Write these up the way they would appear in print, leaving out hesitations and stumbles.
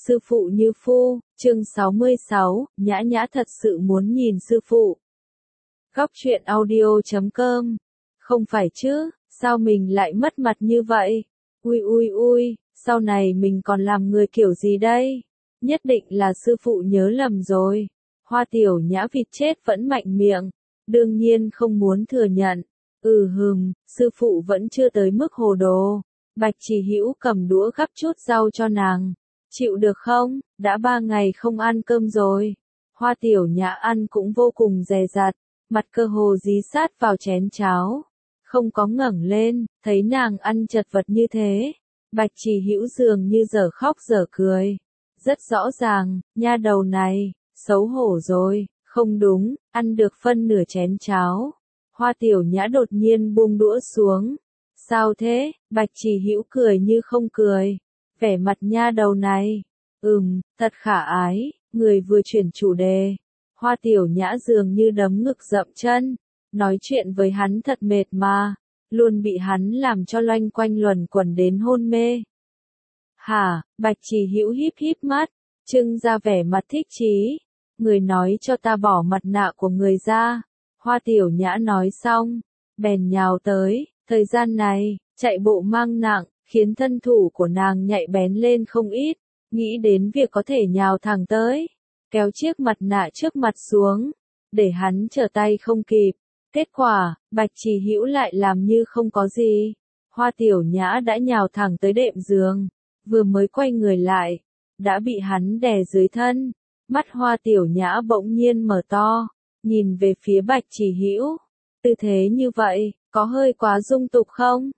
Sư phụ như phu, chương 66, Nhã Nhã thật sự muốn nhìn sư phụ. Góc truyện audio.com. Không phải chứ, sao mình lại mất mặt như vậy? Ui, sau này mình còn làm người kiểu gì đây? Nhất định là sư phụ nhớ lầm rồi. Hoa Tiểu Nhã vịt chết vẫn mạnh miệng, đương nhiên không muốn thừa nhận. Sư phụ vẫn chưa tới mức hồ đồ. Bạch Chỉ Hữu cầm đũa gắp chút rau cho nàng. Chịu được không, đã 3 ngày không ăn cơm rồi. Hoa Tiểu Nhã ăn cũng vô cùng dè dặt, mặt cơ hồ dí sát vào chén cháo. Không có ngẩng lên, thấy nàng ăn chật vật như thế. Bạch Chỉ Hữu dường như dở khóc dở cười. Rất rõ ràng, nha đầu này, xấu hổ rồi, không đúng, ăn được phân nửa chén cháo. Hoa Tiểu Nhã đột nhiên buông đũa xuống. Sao thế? Bạch Chỉ Hữu cười như không cười. Vẻ mặt nha đầu này. Thật khả ái, người vừa chuyển chủ đề. Hoa Tiểu Nhã dường như đấm ngực dậm chân. Nói chuyện với hắn thật mệt mà. Luôn bị hắn làm cho loanh quanh luẩn quẩn đến hôn mê. Hả? Bạch Chỉ Hữu híp mắt, trưng ra vẻ mặt thích chí. Người nói cho ta bỏ mặt nạ của người ra. Hoa Tiểu Nhã nói xong, bèn nhào tới. Thời gian này, chạy bộ mang nặng, khiến thân thủ của nàng nhạy bén lên không ít, nghĩ đến việc có thể nhào thẳng tới, kéo chiếc mặt nạ trước mặt xuống, để hắn trở tay không kịp. Kết quả, Bạch Chỉ Hữu lại làm như không có gì. Hoa Tiểu Nhã đã nhào thẳng tới đệm giường, vừa mới quay người lại, đã bị hắn đè dưới thân. Mắt Hoa Tiểu Nhã bỗng nhiên mở to, nhìn về phía Bạch Chỉ Hữu. Tư thế như vậy, có hơi quá dung tục không?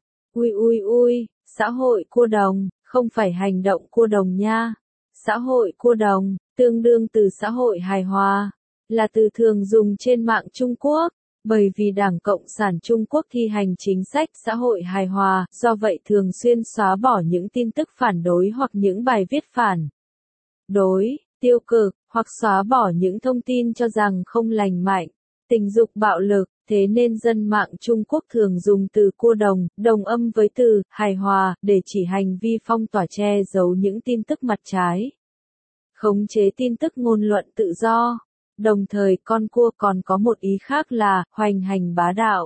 Ui, xã hội cua đồng, không phải hành động cua đồng nha. Xã hội cua đồng, tương đương từ xã hội hài hòa, là từ thường dùng trên mạng Trung Quốc, bởi vì Đảng Cộng sản Trung Quốc thi hành chính sách xã hội hài hòa, do vậy thường xuyên xóa bỏ những tin tức phản đối hoặc những bài viết phản đối, tiêu cực, hoặc xóa bỏ những thông tin cho rằng không lành mạnh, tình dục bạo lực. Thế nên dân mạng Trung Quốc thường dùng từ cua đồng, đồng âm với từ hài hòa, để chỉ hành vi phong tỏa che giấu những tin tức mặt trái. Khống chế tin tức ngôn luận tự do. Đồng thời con cua còn có một ý khác là hoành hành bá đạo.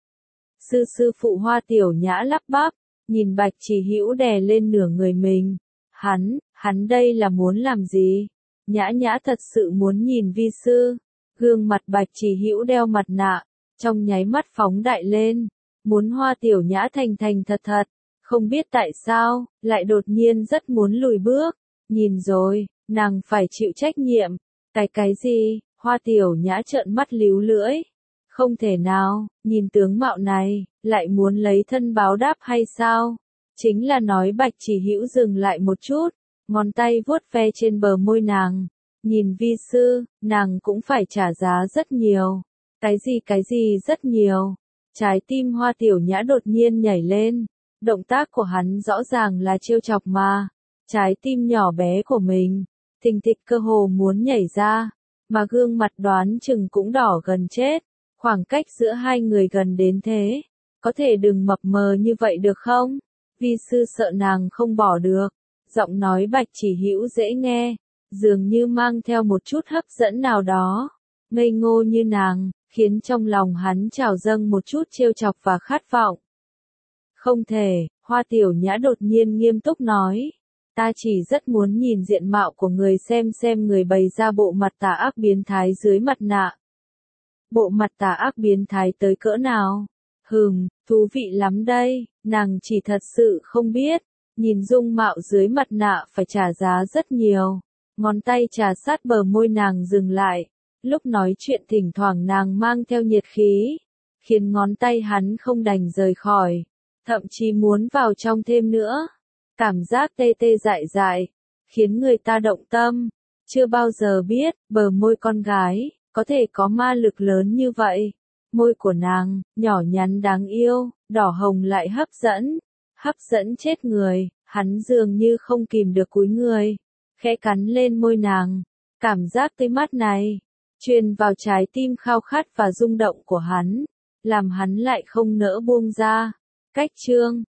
Sư phụ Hoa Tiểu Nhã lắp bắp, nhìn Bạch Chỉ Hữu đè lên nửa người mình. Hắn đây là muốn làm gì? Nhã Nhã thật sự muốn nhìn vi sư. Gương mặt Bạch Chỉ Hữu đeo mặt nạ, trong nháy mắt phóng đại lên, muốn Hoa Tiểu Nhã thành thật, không biết tại sao, lại đột nhiên rất muốn lùi bước. Nhìn rồi, nàng phải chịu trách nhiệm. Cái gì? Hoa Tiểu Nhã trợn mắt líu lưỡi. Không thể nào, nhìn tướng mạo này, lại muốn lấy thân báo đáp hay sao? Chính là nói. Bạch Chỉ Hữu dừng lại một chút, ngón tay vuốt ve trên bờ môi nàng. Nhìn vi sư, nàng cũng phải trả giá rất nhiều. Cái gì rất nhiều? Trái tim Hoa Tiểu Nhã đột nhiên nhảy lên. Động tác của hắn rõ ràng là trêu chọc mà. Trái tim nhỏ bé của mình, thình thịch cơ hồ muốn nhảy ra. Mà gương mặt đoán chừng cũng đỏ gần chết. Khoảng cách giữa hai người gần đến thế. Có thể đừng mập mờ như vậy được không? Vi sư sợ nàng không bỏ được. Giọng nói Bạch Chỉ Hữu dễ nghe, dường như mang theo một chút hấp dẫn nào đó. Ngây ngô như nàng, khiến trong lòng hắn trào dâng một chút trêu chọc và khát vọng. Không thể, Hoa Tiểu Nhã đột nhiên nghiêm túc nói. Ta chỉ rất muốn nhìn diện mạo của người xem người bày ra bộ mặt tà ác biến thái dưới mặt nạ. Bộ mặt tà ác biến thái tới cỡ nào? Thú vị lắm đây, nàng chỉ thật sự không biết. Nhìn dung mạo dưới mặt nạ phải trả giá rất nhiều. Ngón tay trà sát bờ môi nàng dừng lại. Lúc nói chuyện thỉnh thoảng nàng mang theo nhiệt khí, khiến ngón tay hắn không đành rời khỏi, thậm chí muốn vào trong thêm nữa. Cảm giác tê tê dại dại, khiến người ta động tâm. Chưa bao giờ biết, bờ môi con gái, có thể có ma lực lớn như vậy. Môi của nàng, nhỏ nhắn đáng yêu, đỏ hồng lại hấp dẫn chết người. Hắn dường như không kìm được cúi người, khẽ cắn lên môi nàng. Cảm giác tê mát này truyền vào trái tim khao khát và rung động của hắn, làm hắn lại không nỡ buông ra. Cách chương